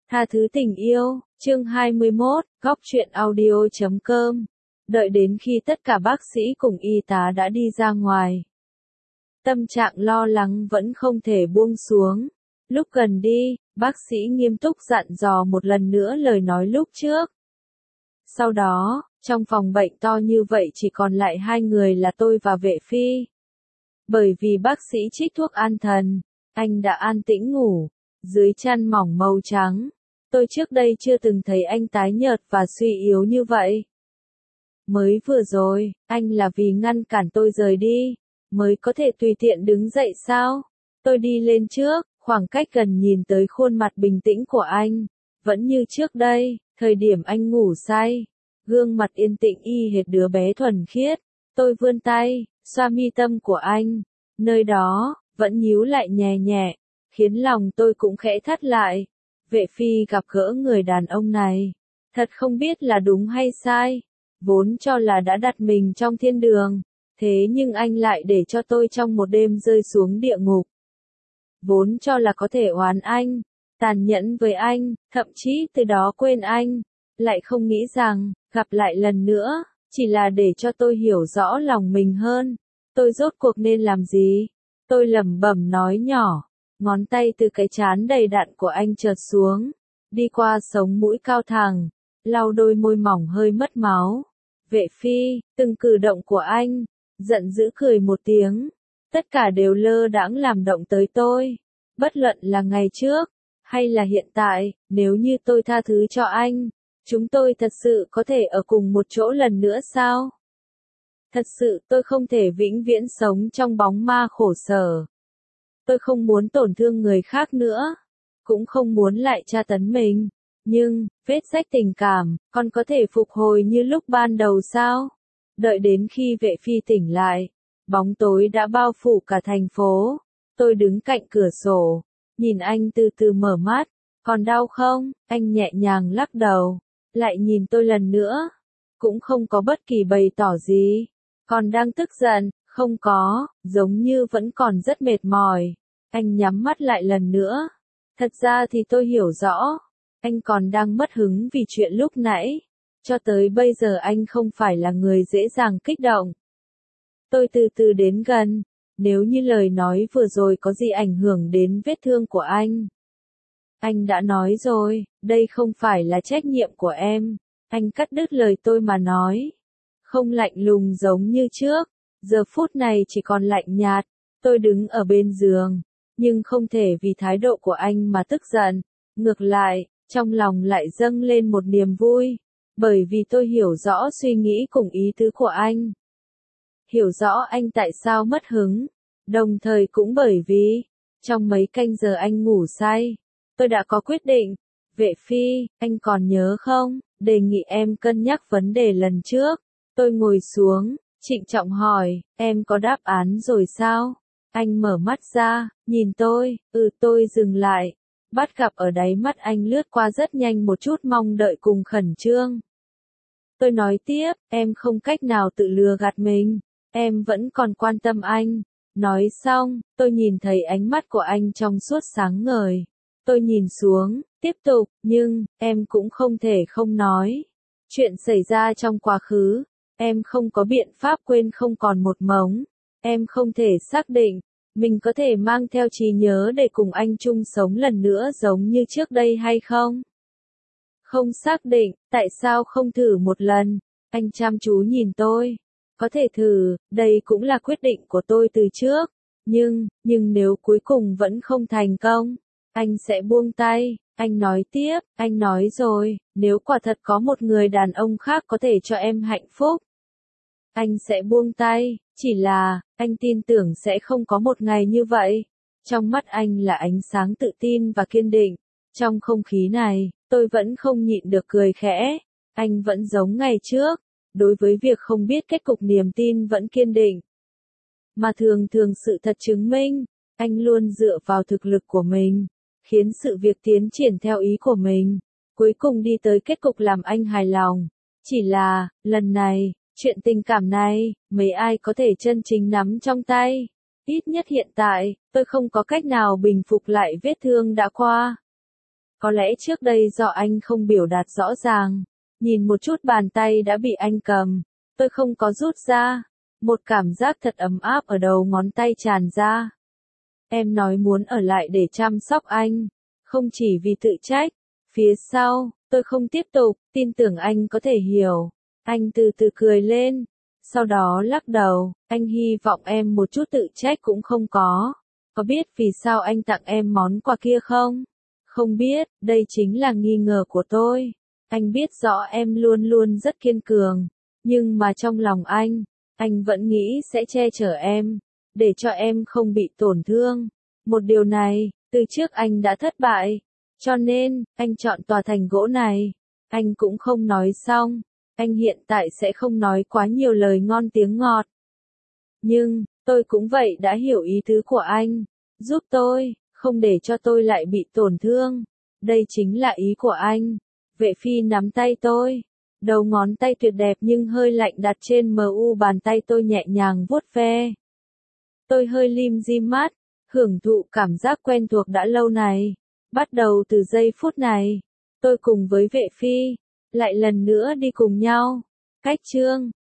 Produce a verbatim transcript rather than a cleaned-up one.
Tha thứ tình yêu, chương hai mươi mốt, góc truyện audio chấm com. Đợi đến khi tất cả bác sĩ cùng y tá đã đi ra ngoài. Tâm trạng lo lắng vẫn không thể buông xuống. Lúc gần đi, bác sĩ nghiêm túc dặn dò một lần nữa lời nói lúc trước. Sau đó, trong phòng bệnh to như vậy chỉ còn lại hai người là tôi và Vệ Phi. Bởi vì bác sĩ trích thuốc an thần, anh đã an tĩnh ngủ, dưới chăn mỏng màu trắng. Tôi trước đây chưa từng thấy anh tái nhợt và suy yếu như vậy. Mới vừa rồi, anh là vì ngăn cản tôi rời đi, mới có thể tùy tiện đứng dậy sao? Tôi đi lên trước, khoảng cách gần nhìn tới khuôn mặt bình tĩnh của anh. Vẫn như trước đây, thời điểm anh ngủ say, gương mặt yên tĩnh y hệt đứa bé thuần khiết. Tôi vươn tay, xoa mi tâm của anh, nơi đó, vẫn nhíu lại nhẹ nhẹ, khiến lòng tôi cũng khẽ thắt lại. Vệ Phi gặp gỡ người đàn ông này, thật không biết là đúng hay sai, vốn cho là đã đặt mình trong thiên đường, thế nhưng anh lại để cho tôi trong một đêm rơi xuống địa ngục. Vốn cho là có thể oán anh, tàn nhẫn với anh, thậm chí từ đó quên anh, lại không nghĩ rằng, gặp lại lần nữa, chỉ là để cho tôi hiểu rõ lòng mình hơn. Tôi rốt cuộc nên làm gì? Tôi lẩm bẩm nói nhỏ. Ngón tay từ cái trán đầy đặn của anh chợt xuống, đi qua sống mũi cao thẳng, lau đôi môi mỏng hơi mất máu. Vệ Phi, từng cử động của anh, giận dữ cười một tiếng, tất cả đều lơ đãng làm động tới tôi. Bất luận là ngày trước, hay là hiện tại, nếu như tôi tha thứ cho anh, chúng tôi thật sự có thể ở cùng một chỗ lần nữa sao? Thật sự tôi không thể vĩnh viễn sống trong bóng ma khổ sở. Tôi không muốn tổn thương người khác nữa, cũng không muốn lại tra tấn mình, nhưng, vết rách tình cảm, còn có thể phục hồi như lúc ban đầu sao? Đợi đến khi Vệ Phi tỉnh lại, bóng tối đã bao phủ cả thành phố, tôi đứng cạnh cửa sổ, nhìn anh từ từ mở mắt, còn đau không? Anh nhẹ nhàng lắc đầu, lại nhìn tôi lần nữa, cũng không có bất kỳ bày tỏ gì, còn đang tức giận, không có, giống như vẫn còn rất mệt mỏi. Anh nhắm mắt lại lần nữa. Thật ra thì tôi hiểu rõ, anh còn đang mất hứng vì chuyện lúc nãy. Cho tới bây giờ anh không phải là người dễ dàng kích động. Tôi từ từ đến gần, nếu như lời nói vừa rồi có gì ảnh hưởng đến vết thương của anh. Anh đã nói rồi, đây không phải là trách nhiệm của em. Anh cắt đứt lời tôi mà nói. Không lạnh lùng giống như trước, giờ phút này chỉ còn lạnh nhạt. Tôi đứng ở bên giường, nhưng không thể vì thái độ của anh mà tức giận. Ngược lại, trong lòng lại dâng lên một niềm vui, bởi vì tôi hiểu rõ suy nghĩ cùng ý tứ của anh. Hiểu rõ anh tại sao mất hứng, đồng thời cũng bởi vì, trong mấy canh giờ anh ngủ say, tôi đã có quyết định. Vệ Phi, anh còn nhớ không, đề nghị em cân nhắc vấn đề lần trước. Tôi ngồi xuống, trịnh trọng hỏi, em có đáp án rồi sao? Anh mở mắt ra, nhìn tôi, ừ tôi dừng lại, bắt gặp ở đáy mắt anh lướt qua rất nhanh một chút mong đợi cùng khẩn trương. Tôi nói tiếp, em không cách nào tự lừa gạt mình, em vẫn còn quan tâm anh. Nói xong, tôi nhìn thấy ánh mắt của anh trong suốt sáng ngời. Tôi nhìn xuống, tiếp tục, nhưng, em cũng không thể không nói. Chuyện xảy ra trong quá khứ, em không có biện pháp quên không còn một mống. Em không thể xác định, mình có thể mang theo trí nhớ để cùng anh chung sống lần nữa giống như trước đây hay không? Không xác định, tại sao không thử một lần? Anh chăm chú nhìn tôi. Có thể thử, đây cũng là quyết định của tôi từ trước. Nhưng, nhưng nếu cuối cùng vẫn không thành công, anh sẽ buông tay. Anh nói tiếp, anh nói rồi, nếu quả thật có một người đàn ông khác có thể cho em hạnh phúc, anh sẽ buông tay, chỉ là, anh tin tưởng sẽ không có một ngày như vậy. Trong mắt anh là ánh sáng tự tin và kiên định. Trong không khí này, tôi vẫn không nhịn được cười khẽ. Anh vẫn giống ngày trước, đối với việc không biết kết cục niềm tin vẫn kiên định. Mà thường thường sự thật chứng minh, anh luôn dựa vào thực lực của mình, khiến sự việc tiến triển theo ý của mình, cuối cùng đi tới kết cục làm anh hài lòng. Chỉ là, lần này, chuyện tình cảm này, mấy ai có thể chân chính nắm trong tay. Ít nhất hiện tại, tôi không có cách nào bình phục lại vết thương đã qua. Có lẽ trước đây do anh không biểu đạt rõ ràng, nhìn một chút bàn tay đã bị anh cầm, tôi không có rút ra, một cảm giác thật ấm áp ở đầu ngón tay tràn ra. Em nói muốn ở lại để chăm sóc anh, không chỉ vì tự trách. Phía sau, tôi không tiếp tục, tin tưởng anh có thể hiểu. Anh từ từ cười lên, sau đó lắc đầu, anh hy vọng em một chút tự trách cũng không có. Có biết vì sao anh tặng em món quà kia không? Không biết, đây chính là nghi ngờ của tôi. Anh biết rõ em luôn luôn rất kiên cường, nhưng mà trong lòng anh, anh vẫn nghĩ sẽ che chở em, để cho em không bị tổn thương. Một điều này, từ trước anh đã thất bại, cho nên, anh chọn tòa thành gỗ này. Anh cũng không nói xong, anh hiện tại sẽ không nói quá nhiều lời ngon tiếng ngọt. Nhưng, tôi cũng vậy đã hiểu ý tứ của anh, giúp tôi, không để cho tôi lại bị tổn thương. Đây chính là ý của anh. Vệ phi nắm tay tôi, đầu ngón tay tuyệt đẹp nhưng hơi lạnh đặt trên mu bàn tay tôi nhẹ nhàng vuốt ve. Tôi hơi lim di mắt, hưởng thụ cảm giác quen thuộc đã lâu này. Bắt đầu từ giây phút này, tôi cùng với vệ phi, lại lần nữa đi cùng nhau. Cách chương